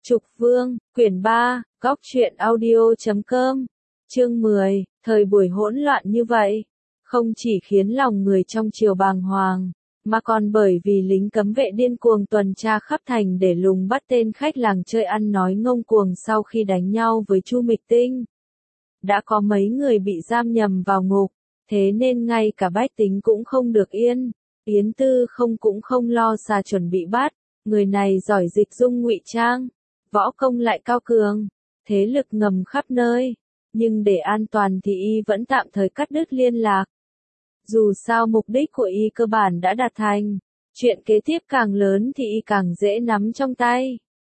Trục Vương, quyển 3, góc truyện audio.com, chương 10, thời buổi hỗn loạn như vậy, không chỉ khiến lòng người trong triều bàng hoàng, mà còn bởi vì lính cấm vệ điên cuồng tuần tra khắp thành để lùng bắt tên khách làng chơi ăn nói ngông cuồng sau khi đánh nhau với Chu Mịch Tinh. Đã có mấy người bị giam nhầm vào ngục, thế nên ngay cả bách tính cũng không được yên. Yến Tư Không cũng không lo Xà Chuẩn bị bắt, người này giỏi dịch dung ngụy trang, võ công lại cao cường, thế lực ngầm khắp nơi, nhưng để an toàn thì y vẫn tạm thời cắt đứt liên lạc. Dù sao mục đích của y cơ bản đã đạt thành, chuyện kế tiếp càng lớn thì y càng dễ nắm trong tay.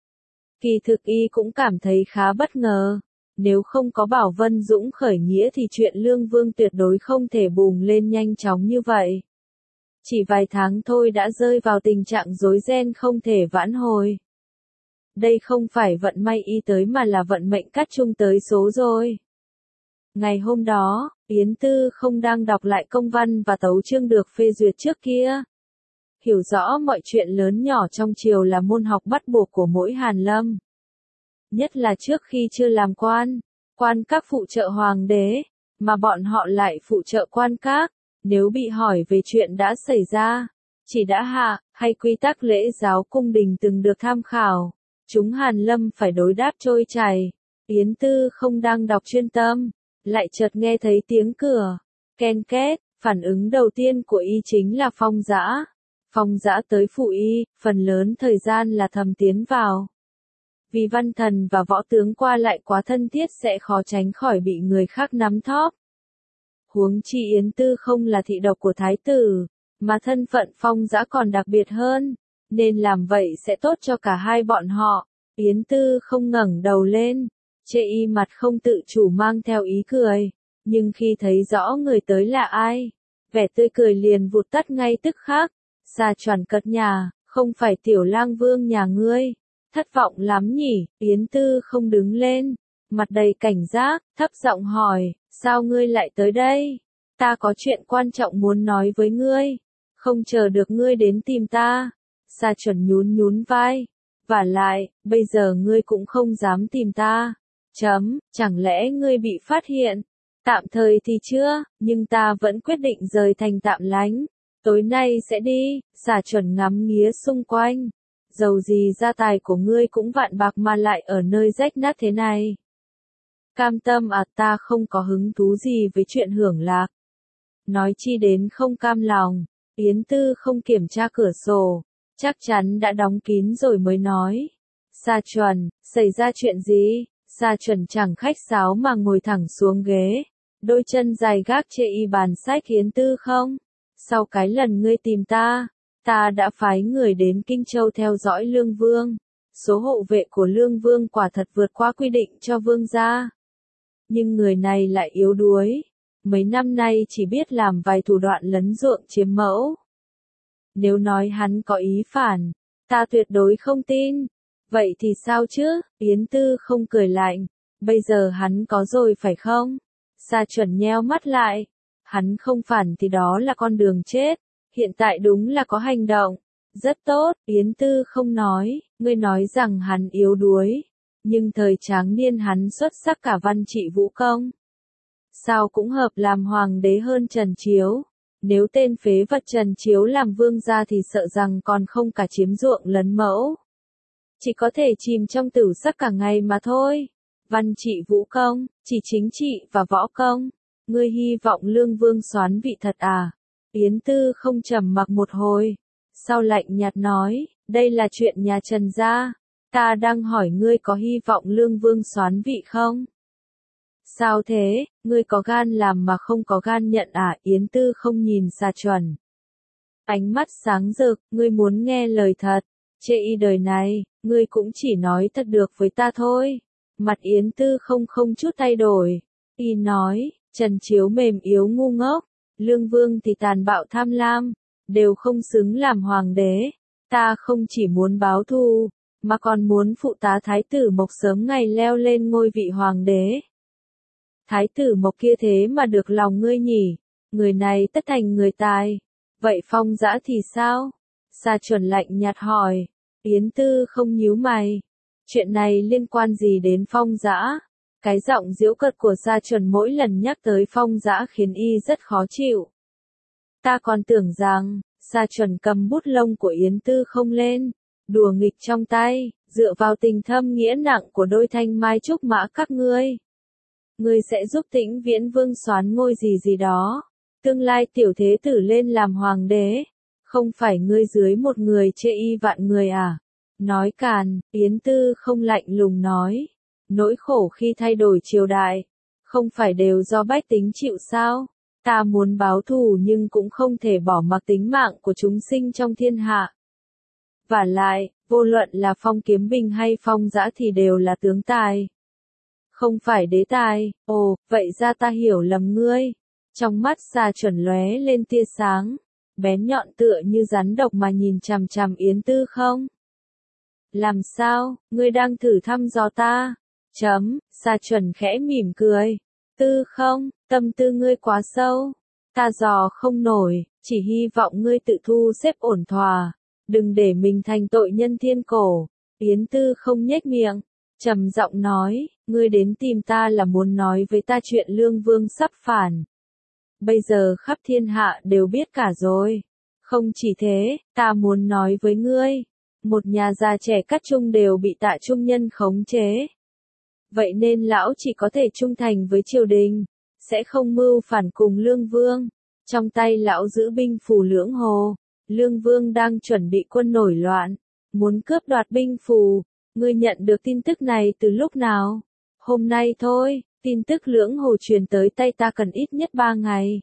Kỳ thực y cũng cảm thấy khá bất ngờ, nếu không có Bảo Vân Dũng khởi nghĩa thì chuyện Lương Vương tuyệt đối không thể bùng lên nhanh chóng như vậy. Chỉ vài tháng thôi đã rơi vào tình trạng rối ren không thể vãn hồi. Đây không phải vận may y tới mà là vận mệnh cắt chung tới số rồi. Ngày hôm đó, Yến Tư Không đang đọc lại công văn và tấu chương được phê duyệt trước kia. Hiểu rõ mọi chuyện lớn nhỏ trong triều là môn học bắt buộc của mỗi Hàn Lâm. Nhất là trước khi chưa làm quan các phụ trợ hoàng đế, mà bọn họ lại phụ trợ quan các, nếu bị hỏi về chuyện đã xảy ra, chỉ đã hạ, hay quy tắc lễ giáo cung đình từng được tham khảo, chúng Hàn Lâm phải đối đáp trôi chảy. Yến Tư Không đang đọc chuyên tâm, lại chợt nghe thấy tiếng cửa, ken két, phản ứng đầu tiên của y chính là Phong Dã. Phong Dã tới phụ y, phần lớn thời gian là thầm tiến vào. Vì văn thần và võ tướng qua lại quá thân thiết sẽ khó tránh khỏi bị người khác nắm thóp. Huống chi Yến Tư Không là thị độc của thái tử, mà thân phận Phong Dã còn đặc biệt hơn, nên làm vậy sẽ tốt cho cả hai bọn họ. Yến Tư Không ngẩng đầu lên, chê y mặt không tự chủ mang theo ý cười, nhưng khi thấy rõ người tới là ai, vẻ tươi cười liền vụt tắt ngay tức khắc. Xà Chuẩn cất nhà, không phải Tiểu Lang Vương nhà ngươi, thất vọng lắm nhỉ? Yến Tư Không đứng lên, mặt đầy cảnh giác, thấp giọng hỏi, sao ngươi lại tới đây? Ta có chuyện quan trọng muốn nói với ngươi, không chờ được ngươi đến tìm ta. Xà Chuẩn nhún vai, vả lại, bây giờ ngươi cũng không dám tìm ta. Chẳng lẽ ngươi bị phát hiện? Tạm thời thì chưa, nhưng ta vẫn quyết định rời thành Tạm Lánh. Tối nay sẽ đi. Xà Chuẩn ngắm nghía xung quanh. Dầu gì gia tài của ngươi cũng vạn bạc mà lại ở nơi rách nát thế này. Cam tâm à? Ta không có hứng thú gì với chuyện hưởng lạc. Nói chi đến không cam lòng. Yến Tư Không kiểm tra cửa sổ, chắc chắn đã đóng kín rồi mới nói. Xà Chuẩn, xảy ra chuyện gì? Xà Chuẩn chẳng khách sáo mà ngồi thẳng xuống ghế, đôi chân dài gác chê y bàn sách. Yến Tư Không, sau cái lần ngươi tìm ta đã phái người đến Kinh Châu theo dõi Lương Vương. Số hộ vệ của Lương Vương quả thật vượt qua quy định cho vương gia. Nhưng người này lại yếu đuối, mấy năm nay chỉ biết làm vài thủ đoạn lấn ruộng chiếm mẫu. Nếu nói hắn có ý phản, ta tuyệt đối không tin. Vậy thì sao chứ? Yến Tư Không cười lạnh, bây giờ hắn có rồi phải không? Xà Chuẩn nheo mắt lại, hắn không phản thì đó là con đường chết, hiện tại đúng là có hành động. Rất tốt, Yến Tư Không nói, ngươi nói rằng hắn yếu đuối, nhưng thời tráng niên hắn xuất sắc cả văn trị vũ công. Sao cũng hợp làm hoàng đế hơn Trần Chiếu. Nếu tên phế vật Trần Chiếu làm vương gia thì sợ rằng còn không cả chiếm ruộng lấn mẫu. Chỉ có thể chìm trong tửu sắc cả ngày mà thôi. Văn trị vũ công, chỉ chính trị và võ công. Ngươi hy vọng Lương Vương soán vị thật à? Yến Tư Không trầm mặc một hồi, sau lạnh nhạt nói, đây là chuyện nhà Trần gia. Ta đang hỏi ngươi có hy vọng Lương Vương soán vị không? Sao thế, ngươi có gan làm mà không có gan nhận à? Yến Tư Không nhìn Xà Chuẩn, ánh mắt sáng rực, ngươi muốn nghe lời thật, chê y đời này, ngươi cũng chỉ nói thật được với ta thôi. Mặt Yến Tư Không không chút thay đổi, y nói, Trần Chiếu mềm yếu ngu ngốc, Lương Vương thì tàn bạo tham lam, đều không xứng làm hoàng đế. Ta không chỉ muốn báo thù, mà còn muốn phụ tá Thái tử Mộc sớm ngày leo lên ngôi vị hoàng đế. Thái tử Mộc kia thế mà được lòng ngươi nhỉ? Người này tất thành người tài. Vậy Phong Dã thì sao? Xà Chuẩn lạnh nhạt hỏi. Yến Tư Không nhíu mày, Chuyện này liên quan gì đến Phong Dã? Cái giọng giễu cợt của Sa Chuẩn mỗi lần nhắc tới Phong Dã khiến y rất khó chịu. Ta còn tưởng rằng, Sa Chuẩn cầm bút lông của Yến Tư không lên, đùa nghịch trong tay, dựa vào tình thâm nghĩa nặng của đôi thanh mai trúc mã các ngươi. Ngươi sẽ giúp Tĩnh Viễn Vương soán ngôi gì gì đó, tương lai tiểu thế tử lên làm hoàng đế, không phải ngươi dưới một người chê y vạn người à? Nói càn, Yến Tư không lạnh lùng nói, nỗi khổ khi thay đổi triều đại, không phải đều do bách tính chịu sao? Ta muốn báo thù nhưng cũng không thể bỏ mặc tính mạng của chúng sinh trong thiên hạ. Vả lại, vô luận là Phong Kiếm Bình hay Phong Dã thì đều là tướng tài, không phải đế tài. Ồ, vậy ra ta hiểu lầm ngươi. Trong mắt Sa Chuẩn lóe lên tia sáng, bén nhọn tựa như rắn độc mà nhìn chằm chằm Yến Tư không. Làm sao, ngươi đang thử thăm dò ta? Sa Chuẩn khẽ mỉm cười. Tư không, tâm tư ngươi quá sâu. Ta dò không nổi, chỉ hy vọng ngươi tự thu xếp ổn thỏa. Đừng để mình thành tội nhân thiên cổ. Yến Tư không nhếch miệng, trầm giọng nói, ngươi đến tìm ta là muốn nói với ta chuyện Lương Vương sắp phản. Bây giờ khắp thiên hạ đều biết cả rồi. Không chỉ thế, ta muốn nói với ngươi, một nhà già trẻ cát trung đều bị Tạ Trung Nhân khống chế. Vậy nên lão chỉ có thể trung thành với triều đình, sẽ không mưu phản cùng Lương Vương. Trong tay lão giữ binh phù Lưỡng Hồ, Lương Vương đang chuẩn bị quân nổi loạn, muốn cướp đoạt binh phù. Ngươi nhận được tin tức này từ lúc nào? Hôm nay thôi, tin tức Lưỡng Hồ truyền tới tay ta cần ít nhất 3 ngày.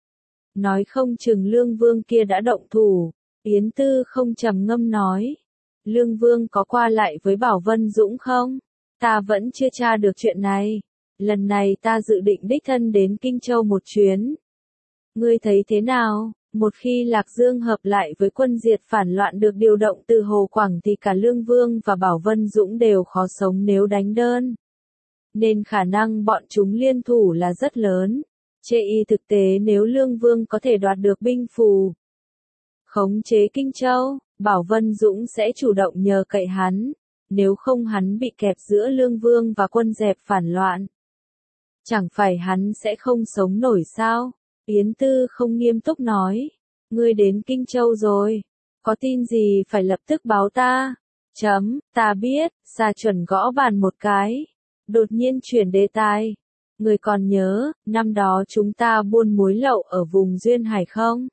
Nói không chừng Lương Vương kia đã động thủ. Yến Tư không trầm ngâm nói. Lương Vương có qua lại với Bảo Vân Dũng không? Ta vẫn chưa tra được chuyện này. Lần này ta dự định đích thân đến Kinh Châu một chuyến. Ngươi thấy thế nào? Một khi Lạc Dương hợp lại với quân diệt phản loạn được điều động từ Hồ Quảng thì cả Lương Vương và Bảo Vân Dũng đều khó sống nếu đánh đơn. Nên khả năng bọn chúng liên thủ là rất lớn. Chê y thực tế nếu Lương Vương có thể đoạt được binh phù, khống chế Kinh Châu, Bảo Vân Dũng sẽ chủ động nhờ cậy hắn. Nếu không hắn bị kẹp giữa Lương Vương và quân dẹp phản loạn, chẳng phải hắn sẽ không sống nổi sao? Yến Tư không nghiêm túc nói. Ngươi đến Kinh Châu rồi. Có tin gì phải lập tức báo ta. Ta biết. Sa Chuẩn gõ bàn một cái. Đột nhiên chuyển đề tài. Ngươi còn nhớ, năm đó chúng ta buôn muối lậu ở vùng Duyên Hải không?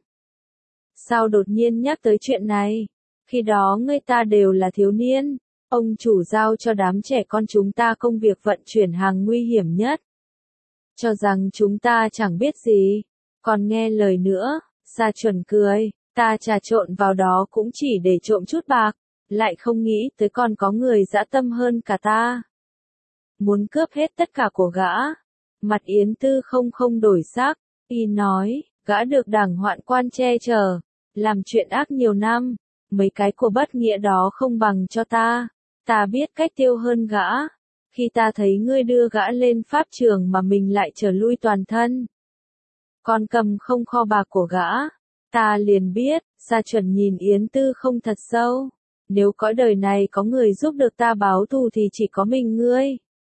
Sao đột nhiên nhắc tới chuyện này? Khi đó ngươi ta đều là thiếu niên. Ông chủ giao cho đám trẻ con chúng ta công việc vận chuyển hàng nguy hiểm nhất. Cho rằng chúng ta chẳng biết gì. Còn nghe lời nữa, Sa Chuẩn cười, ta trà trộn vào đó cũng chỉ để trộm chút bạc, lại không nghĩ tới còn có người dã tâm hơn cả ta. Muốn cướp hết tất cả của gã. Mặt Yến Tư không đổi sắc, y nói, gã được đảng hoạn quan che chở, làm chuyện ác nhiều năm, mấy cái của bất nghĩa đó không bằng cho ta. Ta biết cách tiêu hơn gã. Khi ta thấy ngươi đưa gã lên pháp trường mà mình lại trở lui toàn thân, còn cầm không kho bạc của gã, ta liền biết. Sa Chuẩn nhìn Yến Tư không thật sâu. Nếu cõi đời này có người giúp được ta báo thù thì chỉ có mình ngươi.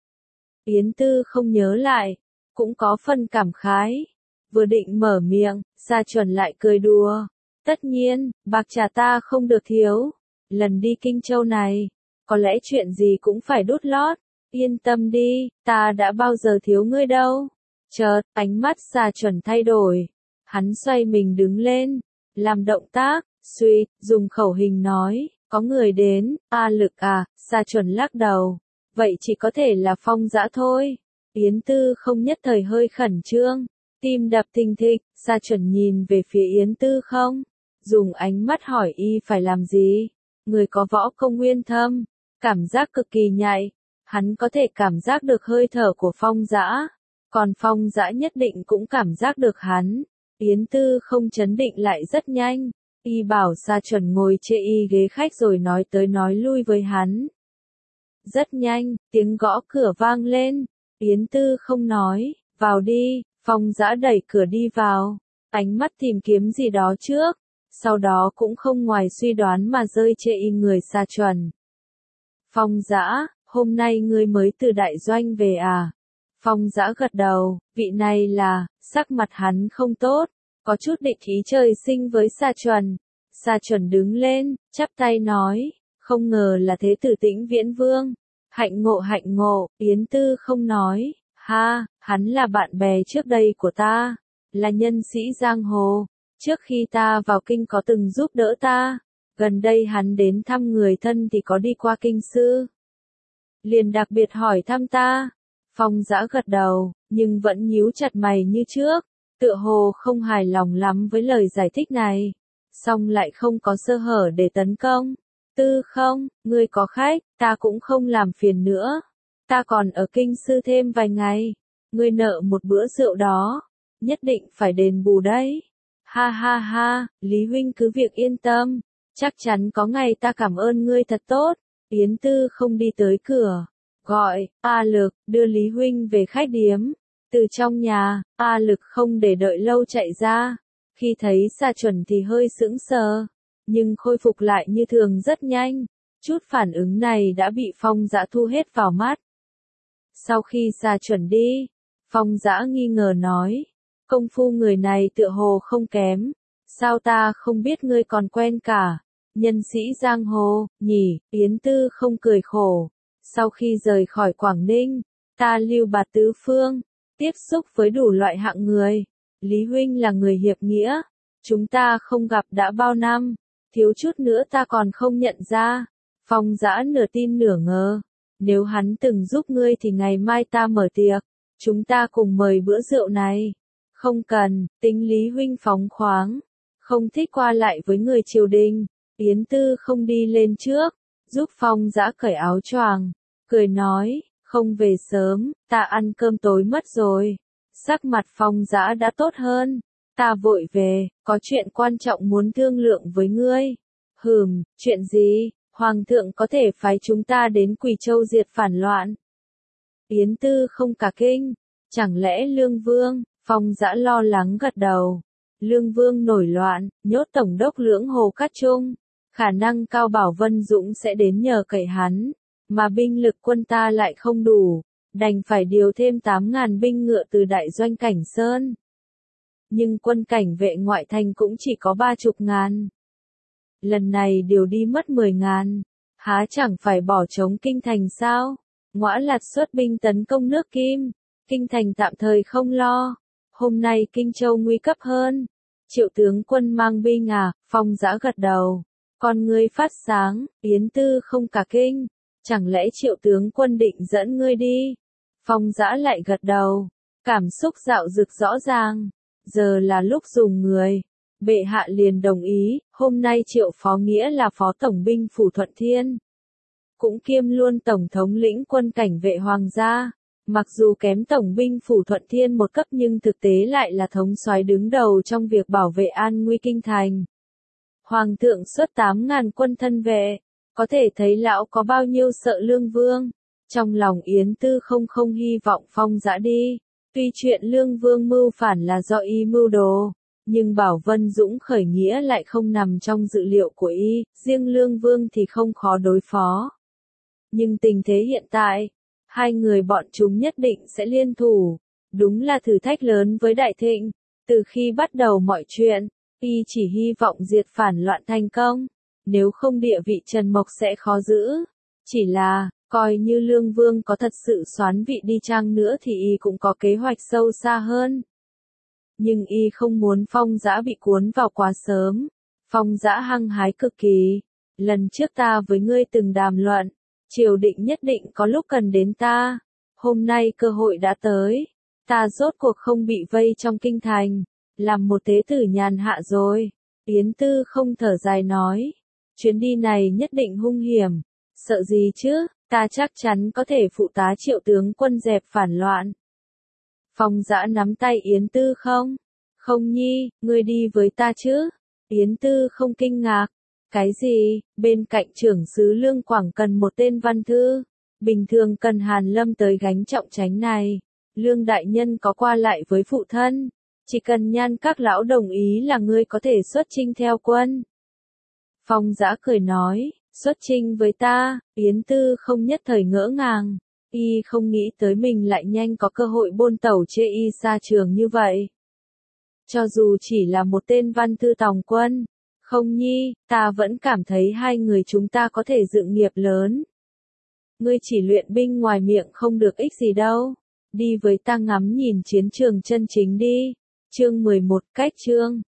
Yến Tư không nhớ lại, cũng có phần cảm khái. Vừa định mở miệng, Sa Chuẩn lại cười đùa. Tất nhiên, bạc trả ta không được thiếu. Lần đi Kinh Châu này, có lẽ chuyện gì cũng phải đút lót. Yên tâm đi, ta đã bao giờ thiếu ngươi đâu. Chợt, ánh mắt Sa Chuẩn thay đổi. Hắn xoay mình đứng lên, làm động tác, suy, dùng khẩu hình nói, có người đến. Lực à? Sa Chuẩn lắc đầu. Vậy chỉ có thể là Phong Dã thôi. Yến Tư không nhất thời hơi khẩn trương, tim đập thình thịch. Sa Chuẩn nhìn về phía Yến Tư không, dùng ánh mắt hỏi y phải làm gì. Người có võ công nguyên thâm, cảm giác cực kỳ nhạy. Hắn có thể cảm giác được hơi thở của Phong Dã, còn Phong Dã nhất định cũng cảm giác được hắn. Yến Tư không chấn định lại rất nhanh. Y bảo Sa Chuẩn ngồi chê y ghế khách rồi nói tới nói lui với hắn. Rất nhanh, tiếng gõ cửa vang lên. Yến Tư không nói, vào đi. Phong Dã đẩy cửa đi vào, ánh mắt tìm kiếm gì đó trước, sau đó cũng không ngoài suy đoán mà rơi chê y người Sa Chuẩn. Phong Dã, hôm nay ngươi mới từ đại doanh về à? Phong Dã gật đầu, vị này là, sắc mặt hắn không tốt, có chút địch ý trời sinh với Sa Chuẩn. Sa Chuẩn đứng lên, chắp tay nói, không ngờ là thế tử Tĩnh Viễn Vương. Hạnh ngộ, Yến Tư không nói, ha, hắn là bạn bè trước đây của ta, là nhân sĩ giang hồ, trước khi ta vào kinh có từng giúp đỡ ta, gần đây hắn đến thăm người thân thì có đi qua kinh sư. Liền đặc biệt hỏi thăm ta. Phong Dã gật đầu, nhưng vẫn nhíu chặt mày như trước, tựa hồ không hài lòng lắm với lời giải thích này, song lại không có sơ hở để tấn công. Tư không, ngươi có khách, ta cũng không làm phiền nữa. Ta còn ở kinh sư thêm vài ngày. Ngươi nợ một bữa rượu đó, nhất định phải đền bù đấy. Ha ha ha, Lý huynh cứ việc yên tâm, chắc chắn có ngày ta cảm ơn ngươi thật tốt. Yến Tư không đi tới cửa, gọi, A Lực, đưa Lý huynh về khách điếm. Từ trong nhà, A Lực không để đợi lâu chạy ra, khi thấy Sa Chuẩn thì hơi sững sờ, nhưng khôi phục lại như thường rất nhanh. Chút phản ứng này đã bị Phong Dã thu hết vào mắt. Sau khi Sa Chuẩn đi, Phong Dã nghi ngờ nói, công phu người này tựa hồ không kém, sao ta không biết ngươi còn quen cả, nhân sĩ giang hồ, nhỉ? Yến Tư không cười khổ, sau khi rời khỏi Quảng Ninh, ta lưu bạt tứ phương, tiếp xúc với đủ loại hạng người. Lý huynh là người hiệp nghĩa, chúng ta không gặp đã bao năm, thiếu chút nữa ta còn không nhận ra. Phong Dã nửa tin nửa ngờ, nếu hắn từng giúp ngươi thì ngày mai ta mở tiệc, chúng ta cùng mời bữa rượu này. Không cần, tính Lý huynh phóng khoáng, không thích qua lại với người triều đình. Yến Tư không đi lên trước, giúp Phong Dã cởi áo choàng, cười nói, không về sớm, ta ăn cơm tối mất rồi. Sắc mặt Phong Dã đã tốt hơn, ta vội về, có chuyện quan trọng muốn thương lượng với ngươi. Chuyện gì? Hoàng thượng có thể phái chúng ta đến Quỳ Châu diệt phản loạn. Yến Tư không cả kinh, chẳng lẽ Lương Vương? Phong Dã lo lắng gật đầu. Lương Vương nổi loạn, nhốt Tổng đốc Lưỡng Hồ Cát Trung, khả năng cao Bảo Vân Dũng sẽ đến nhờ cậy hắn, mà binh lực quân ta lại không đủ, đành phải điều thêm 8.000 binh ngựa từ đại doanh Cảnh Sơn. Nhưng quân cảnh vệ ngoại thành cũng chỉ có 30.000. Lần này điều đi mất 10.000, há chẳng phải bỏ trống kinh thành sao? Ngõa Lạt xuất binh tấn công nước Kim, kinh thành tạm thời không lo. Hôm nay Kinh Châu nguy cấp hơn. Triệu tướng quân mang binh à? Phong Dã gật đầu. Con ngươi phát sáng, Yến Tư không cả kinh. Chẳng lẽ Triệu tướng quân định dẫn ngươi đi? Phong Dã lại gật đầu. Cảm xúc dạo dực rõ ràng. Giờ là lúc dùng người. Bệ hạ liền đồng ý, hôm nay Triệu Phó Nghĩa là Phó Tổng binh Phủ Thuận Thiên, cũng kiêm luôn Tổng thống lĩnh quân cảnh vệ hoàng gia. Mặc dù kém Tổng binh Phủ Thuận Thiên một cấp nhưng thực tế lại là thống soái đứng đầu trong việc bảo vệ an nguy kinh thành. Hoàng thượng xuất 8.000 quân thân vệ, có thể thấy lão có bao nhiêu sợ Lương Vương. Trong lòng Yến Tư không hy vọng Phong Dã đi. Tuy chuyện Lương Vương mưu phản là do y mưu đồ, nhưng Bảo Vân Dũng khởi nghĩa lại không nằm trong dự liệu của y, riêng Lương Vương thì không khó đối phó. Nhưng tình thế hiện tại, hai người bọn chúng nhất định sẽ liên thủ, đúng là thử thách lớn với Đại Thịnh. Từ khi bắt đầu mọi chuyện, y chỉ hy vọng diệt phản loạn thành công, nếu không địa vị Trần Mộc sẽ khó giữ. Chỉ là, coi như Lương Vương có thật sự soán vị đi chăng nữa thì y cũng có kế hoạch sâu xa hơn. Nhưng y không muốn Phong Dã bị cuốn vào quá sớm. Phong Dã hăng hái cực kỳ. Lần trước ta với ngươi từng đàm luận, triều định nhất định có lúc cần đến ta. Hôm nay cơ hội đã tới. Ta rốt cuộc không bị vây trong kinh thành, làm một tế tử nhàn hạ rồi. Yến Tư không thở dài nói. Chuyến đi này nhất định hung hiểm. Sợ gì chứ, ta chắc chắn có thể phụ tá Triệu tướng quân dẹp phản loạn. Phong Dã nắm tay Yến Tư không? Không nhi, ngươi đi với ta chứ? Yến Tư không kinh ngạc. Cái gì? Bên cạnh trưởng xứ Lương Quảng cần một tên văn thư. Bình thường cần Hàn Lâm tới gánh trọng trách này. Lương đại nhân có qua lại với phụ thân. Chỉ cần Nhan các lão đồng ý là ngươi có thể xuất chinh theo quân. Phong Dã cười nói, xuất chinh với ta, Yến Tư không nhất thời ngỡ ngàng, y không nghĩ tới mình lại nhanh có cơ hội bôn tẩu chê y xa trường như vậy. Cho dù chỉ là một tên văn thư tòng quân, không nhi, ta vẫn cảm thấy hai người chúng ta có thể dựng nghiệp lớn. Ngươi chỉ luyện binh ngoài miệng không được ích gì đâu. Đi với ta ngắm nhìn chiến trường chân chính đi. Chương 11 cách chương.